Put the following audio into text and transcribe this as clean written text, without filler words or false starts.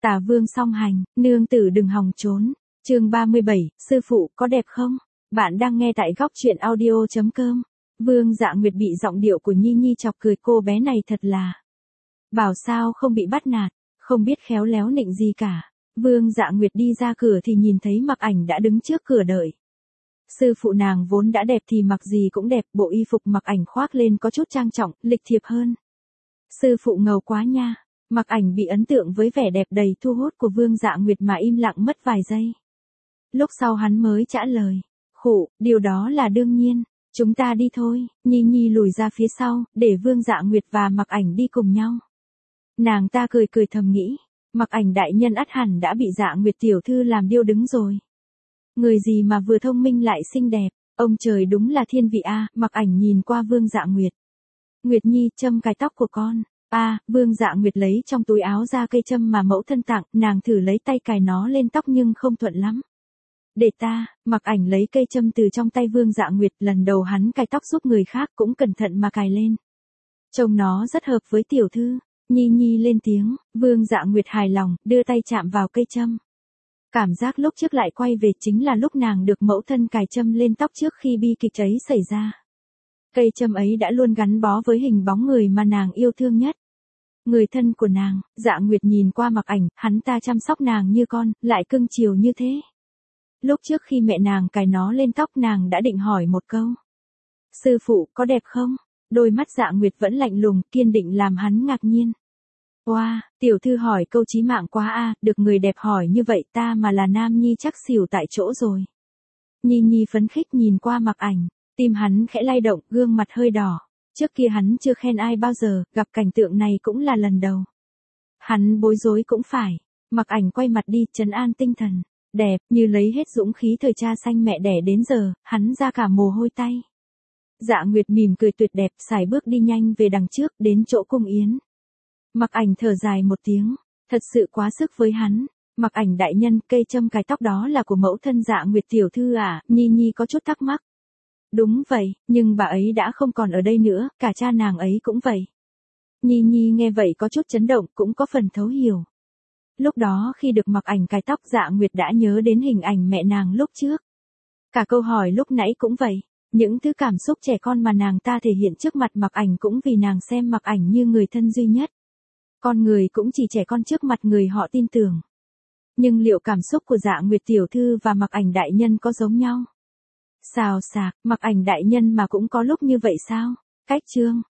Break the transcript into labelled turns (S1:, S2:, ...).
S1: Tả Vương song hành, nương tử đừng hòng trốn. Chương 37, sư phụ có đẹp không? Bạn đang nghe tại góc truyện audio.com. Vương Dạ Nguyệt bị giọng điệu của Nhi Nhi chọc cười, cô bé này thật là. Bảo sao không bị bắt nạt, không biết khéo léo nịnh gì cả. Vương Dạ Nguyệt đi ra cửa thì nhìn thấy Mặc Ảnh đã đứng trước cửa đợi. Sư phụ nàng vốn đã đẹp thì mặc gì cũng đẹp, bộ y phục Mặc Ảnh khoác lên có chút trang trọng, lịch thiệp hơn. Sư phụ ngầu quá nha. Mặc Ảnh bị ấn tượng với vẻ đẹp đầy thu hút của Vương Dạ Nguyệt mà im lặng mất vài giây. Lúc sau hắn mới trả lời. Khụ, điều đó là đương nhiên. Chúng ta đi thôi. Nhi Nhi lùi ra phía sau, để Vương Dạ Nguyệt và Mặc Ảnh đi cùng nhau. Nàng ta cười cười thầm nghĩ. Mặc Ảnh đại nhân ắt hẳn đã bị Dạ Nguyệt tiểu thư làm điêu đứng rồi. Người gì mà vừa thông minh lại xinh đẹp. Ông trời đúng là thiên vị a. Mặc Ảnh nhìn qua Vương Dạ Nguyệt. Nguyệt Nhi, châm cài tóc của con. Vương Dạ Nguyệt lấy trong túi áo ra cây châm mà mẫu thân tặng, nàng thử lấy tay cài nó lên tóc nhưng không thuận lắm. Để ta. Mặc Ảnh lấy cây châm từ trong tay Vương Dạ Nguyệt, lần đầu hắn cài tóc giúp người khác cũng cẩn thận mà cài lên. Trông nó rất hợp với tiểu thư. Nhi Nhi lên tiếng, Vương Dạ Nguyệt hài lòng, đưa tay chạm vào cây châm. Cảm giác lúc trước lại quay về, chính là lúc nàng được mẫu thân cài châm lên tóc trước khi bi kịch ấy xảy ra. Cây châm ấy đã luôn gắn bó với hình bóng người mà nàng yêu thương nhất. Người thân của nàng. Dạ Nguyệt nhìn qua Mặc Ảnh, hắn ta chăm sóc nàng như con, lại cưng chiều như thế. Lúc trước khi mẹ nàng cài nó lên tóc, nàng đã định hỏi một câu. Sư phụ, có đẹp không? Đôi mắt Dạ Nguyệt vẫn lạnh lùng, kiên định làm hắn ngạc nhiên. Wow, tiểu thư hỏi câu chí mạng quá a, được người đẹp hỏi như vậy, ta mà là nam nhi chắc xỉu tại chỗ rồi. Nhi Nhi phấn khích nhìn qua Mặc Ảnh, tim hắn khẽ lay động, gương mặt hơi đỏ. Trước kia hắn chưa khen ai bao giờ, gặp cảnh tượng này cũng là lần đầu. Hắn bối rối cũng phải. Mặc Ảnh quay mặt đi, trấn an tinh thần. Đẹp, như lấy hết dũng khí thời cha sanh mẹ đẻ đến giờ, hắn ra cả mồ hôi tay. Dạ Nguyệt mỉm cười tuyệt đẹp, sải bước đi nhanh về đằng trước, đến chỗ cung yến. Mặc Ảnh thở dài một tiếng, thật sự quá sức với hắn. Mặc Ảnh đại nhân, cây châm cài tóc đó là của mẫu thân Dạ Nguyệt tiểu thư à? Nhi Nhi có chút thắc mắc. Đúng vậy, nhưng bà ấy đã không còn ở đây nữa, cả cha nàng ấy cũng vậy. Nhi Nhi nghe vậy có chút chấn động, cũng có phần thấu hiểu. Lúc đó khi được Mặc Ảnh cài tóc, Dạ Nguyệt đã nhớ đến hình ảnh mẹ nàng lúc trước. Cả câu hỏi lúc nãy cũng vậy, những thứ cảm xúc trẻ con mà nàng ta thể hiện trước mặt Mặc Ảnh cũng vì nàng xem Mặc Ảnh như người thân duy nhất. Con người cũng chỉ trẻ con trước mặt người họ tin tưởng. Nhưng liệu cảm xúc của Dạ Nguyệt tiểu thư và Mặc Ảnh đại nhân có giống nhau? Xào xạc, Mặc Ảnh đại nhân mà cũng có lúc như vậy sao? Cách chương.